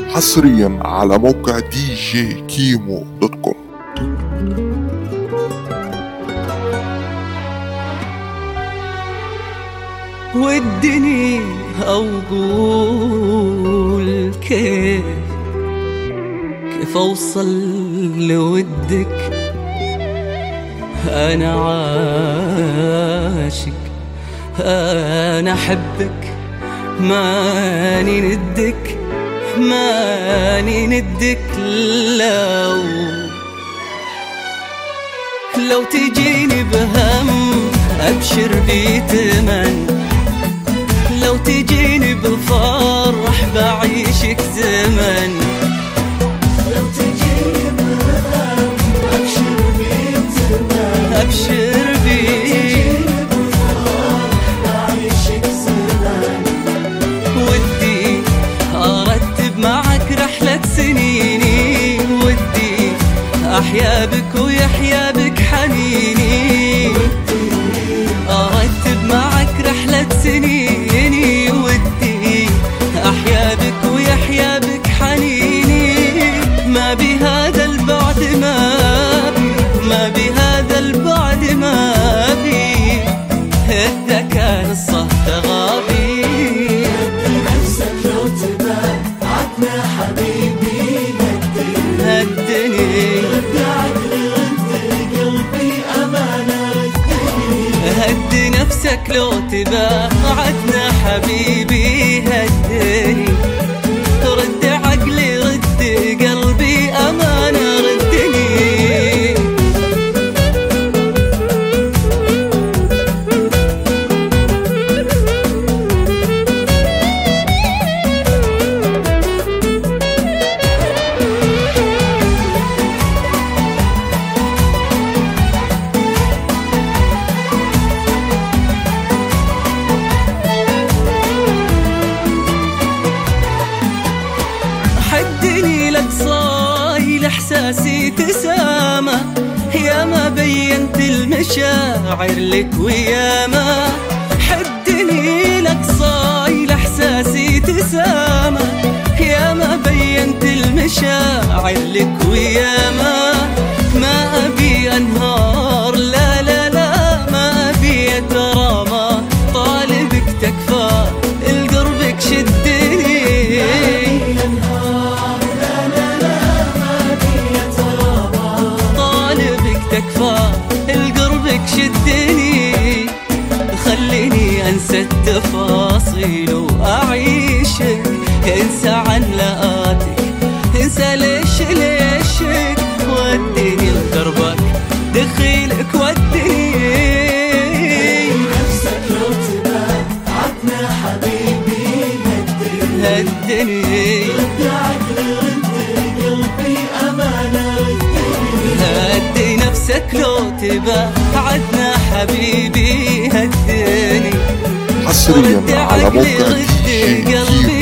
حصريا على موقع djkimo.com. ودني أقول كيف أوصل لودك، أنا عاشق أنا أحبك، ماني ندك لو تجيني بهم أبشر بيتمن، لو تجيني بفرح بعيشك زمن، لو تجيني بهم أبشر بيتمن، أبشر بفرح بعيشك زمن. ودي أرتب معك رحلة سنيني، ودي أحيا بك ويحيا بك حنيني، أرتب معك رحلة سنيني، ودي أحيا بك ويحيا بك حنيني. ما بهذا البعد ما بهذا البعد ما بي إذا كان الصهد غابي. نفسك لو تبان عدنا حبيبي هدني رد عقلي رد قلبي أمانة هد نفسك لو تبان عدنا حبيبي، هدني رد عقلي رد قلبي أمانة ردني. حدني لك صايل إحساسي تسامة، يا ما بينت المشاعر لك وياما. حدني لك صايل إحساسي تسامة، يا ما بينت المشاعر لك وياما. ما أبي أنهار لا لا لا، ما أبي أترامى، طالبك تكفى القربك شدني. تكفى القربك شدني، خليني انسى التفاصيل واعيشك، انسى علقاتك، انسى ليشك، وديني لدربك دخيلك وديني. نفسك لو تبان عدنا حبيبي هدني رد عقلي رد قلبي أمانة هدي نفسك لو تبا عدنا حبيبي، هدني حصريا على موقع قلبي